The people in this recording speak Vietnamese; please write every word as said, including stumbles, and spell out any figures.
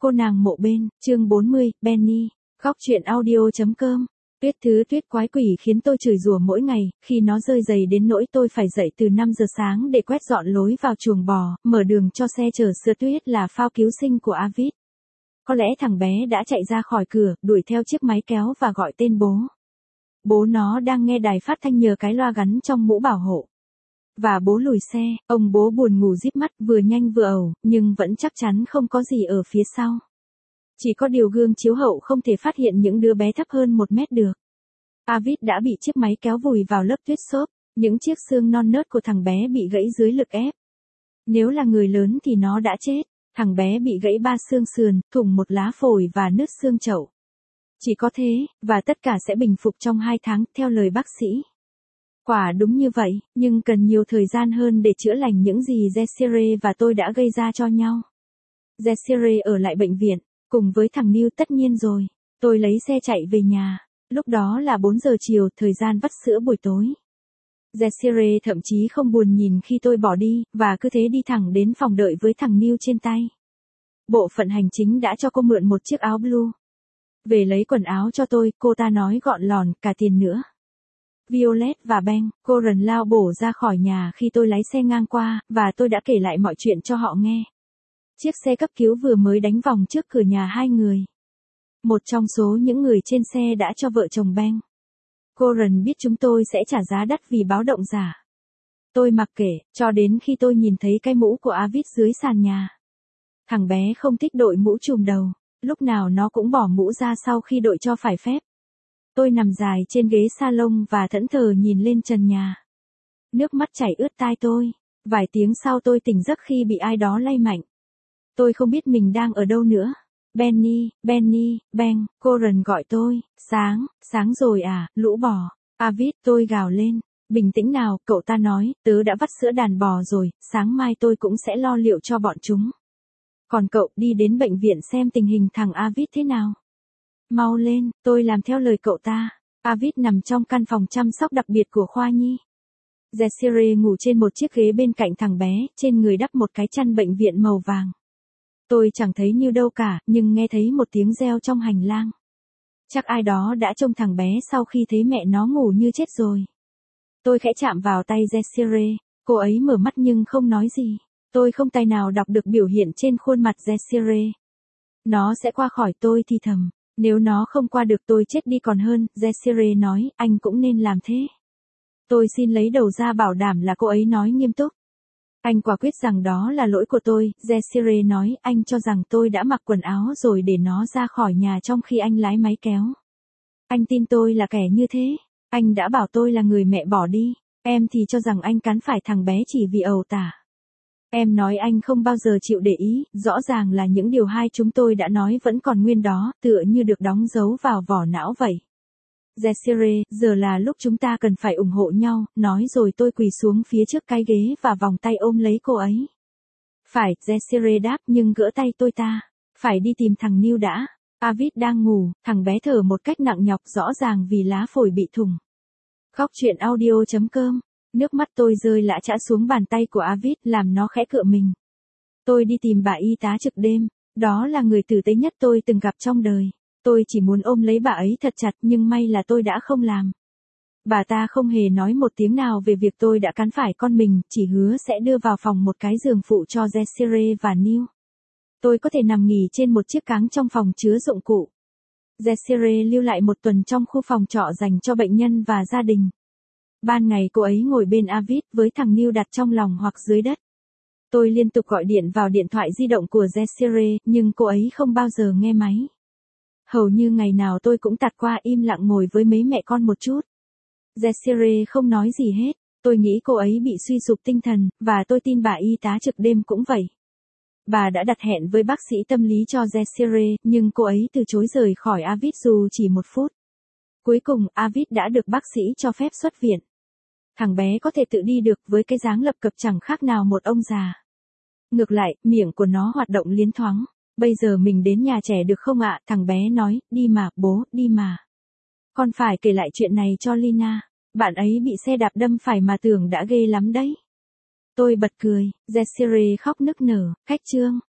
Cô nàng mộ bên, chương bốn mươi, Benny, khóc chuyện audio.com. Tuyết thứ tuyết quái quỷ khiến tôi chửi rủa mỗi ngày, khi nó rơi dày đến nỗi tôi phải dậy từ năm giờ sáng để quét dọn lối vào chuồng bò, mở đường cho xe chở sữa tuyết là phao cứu sinh của Avid. Có lẽ thằng bé đã chạy ra khỏi cửa, đuổi theo chiếc máy kéo và gọi tên bố. Bố nó đang nghe đài phát thanh nhờ cái loa gắn trong mũ bảo hộ. Và bố lùi xe, ông bố buồn ngủ díp mắt vừa nhanh vừa ẩu, nhưng vẫn chắc chắn không có gì ở phía sau. Chỉ có điều gương chiếu hậu không thể phát hiện những đứa bé thấp hơn một mét được. Avid đã bị chiếc máy kéo vùi vào lớp tuyết xốp, những chiếc xương non nớt của thằng bé bị gãy dưới lực ép. Nếu là người lớn thì nó đã chết, thằng bé bị gãy ba xương sườn, thủng một lá phổi và nứt xương chậu. Chỉ có thế, và tất cả sẽ bình phục trong hai tháng, theo lời bác sĩ. Quả đúng như vậy, nhưng cần nhiều thời gian hơn để chữa lành những gì Desiree và tôi đã gây ra cho nhau. Desiree ở lại bệnh viện, cùng với thằng Neil tất nhiên rồi. Tôi lấy xe chạy về nhà. Lúc đó là bốn giờ chiều, thời gian vắt sữa buổi tối. Desiree thậm chí không buồn nhìn khi tôi bỏ đi, và cứ thế đi thẳng đến phòng đợi với thằng Neil trên tay. Bộ phận hành chính đã cho cô mượn một chiếc áo blue. Về lấy quần áo cho tôi, cô ta nói gọn lòn, cả tiền nữa. Violet và Ben, cô rần lao bổ ra khỏi nhà khi tôi lái xe ngang qua, và tôi đã kể lại mọi chuyện cho họ nghe. Chiếc xe cấp cứu vừa mới đánh vòng trước cửa nhà hai người. Một trong số những người trên xe đã cho vợ chồng Ben. Cô rần biết chúng tôi sẽ trả giá đắt vì báo động giả. Tôi mặc kệ, cho đến khi tôi nhìn thấy cái mũ của Avid dưới sàn nhà. Thằng bé không thích đội mũ trùm đầu, lúc nào nó cũng bỏ mũ ra sau khi đội cho phải phép. Tôi nằm dài trên ghế salon và thẫn thờ nhìn lên trần nhà. Nước mắt chảy ướt tai tôi. Vài tiếng sau tôi tỉnh giấc khi bị ai đó lay mạnh. Tôi không biết mình đang ở đâu nữa. Benny, Benny, Ben, cô rần gọi tôi. Sáng, sáng rồi à, lũ bò. Avid, tôi gào lên. Bình tĩnh nào, cậu ta nói, tớ đã vắt sữa đàn bò rồi, sáng mai tôi cũng sẽ lo liệu cho bọn chúng. Còn cậu đi đến bệnh viện xem tình hình thằng Avid thế nào. Mau lên, tôi làm theo lời cậu ta. Avid nằm trong căn phòng chăm sóc đặc biệt của khoa nhi. Desiree ngủ trên một chiếc ghế bên cạnh thằng bé, trên người đắp một cái chăn bệnh viện màu vàng. Tôi chẳng thấy như đâu cả, nhưng nghe thấy một tiếng reo trong hành lang. Chắc ai đó đã trông thằng bé sau khi thấy mẹ nó ngủ như chết rồi. Tôi khẽ chạm vào tay Desiree, cô ấy mở mắt nhưng không nói gì. Tôi không tài nào đọc được biểu hiện trên khuôn mặt Desiree. Nó sẽ qua khỏi tôi thì thầm. Nếu nó không qua được tôi chết đi còn hơn, Desiree nói, anh cũng nên làm thế. Tôi xin lấy đầu ra bảo đảm là cô ấy nói nghiêm túc. Anh quả quyết rằng đó là lỗi của tôi, Desiree nói, anh cho rằng tôi đã mặc quần áo rồi để nó ra khỏi nhà trong khi anh lái máy kéo. Anh tin tôi là kẻ như thế, anh đã bảo tôi là người mẹ bỏ đi, em thì cho rằng anh cắn phải thằng bé chỉ vì ẩu tả. Em nói anh không bao giờ chịu để ý, rõ ràng là những điều hai chúng tôi đã nói vẫn còn nguyên đó, tựa như được đóng dấu vào vỏ não vậy. Desiree, giờ là lúc chúng ta cần phải ủng hộ nhau, nói rồi tôi quỳ xuống phía trước cái ghế và vòng tay ôm lấy cô ấy. Phải, Desiree đáp nhưng gỡ tay tôi ta. Phải đi tìm thằng Neil đã. Avid đang ngủ, thằng bé thở một cách nặng nhọc rõ ràng vì lá phổi bị thủng. Khóc chuyện audio.com. Nước mắt tôi rơi lã chã xuống bàn tay của Avid làm nó khẽ cựa mình. Tôi đi tìm bà y tá trực đêm, đó là người tử tế nhất tôi từng gặp trong đời. Tôi chỉ muốn ôm lấy bà ấy thật chặt nhưng may là tôi đã không làm. Bà ta không hề nói một tiếng nào về việc tôi đã cắn phải con mình, chỉ hứa sẽ đưa vào phòng một cái giường phụ cho Desiree và Neil. Tôi có thể nằm nghỉ trên một chiếc cáng trong phòng chứa dụng cụ. Desiree lưu lại một tuần trong khu phòng trọ dành cho bệnh nhân và gia đình. Ban ngày cô ấy ngồi bên Avid với thằng Neil đặt trong lòng hoặc dưới đất. Tôi liên tục gọi điện vào điện thoại di động của Desiree, nhưng cô ấy không bao giờ nghe máy. Hầu như ngày nào tôi cũng tạt qua im lặng ngồi với mấy mẹ con một chút. Desiree không nói gì hết, tôi nghĩ cô ấy bị suy sụp tinh thần, và tôi tin bà y tá trực đêm cũng vậy. Bà đã đặt hẹn với bác sĩ tâm lý cho Desiree, nhưng cô ấy từ chối rời khỏi Avid dù chỉ một phút. Cuối cùng, Avid đã được bác sĩ cho phép xuất viện. Thằng bé có thể tự đi được với cái dáng lập cập chẳng khác nào một ông già. Ngược lại, miệng của nó hoạt động liến thoáng. Bây giờ mình đến nhà trẻ được không ạ? Thằng bé nói, đi mà, bố, đi mà. Con phải kể lại chuyện này cho Lina. Bạn ấy bị xe đạp đâm phải mà tưởng đã ghê lắm đấy. Tôi bật cười, Desiree khóc nức nở, khách trương.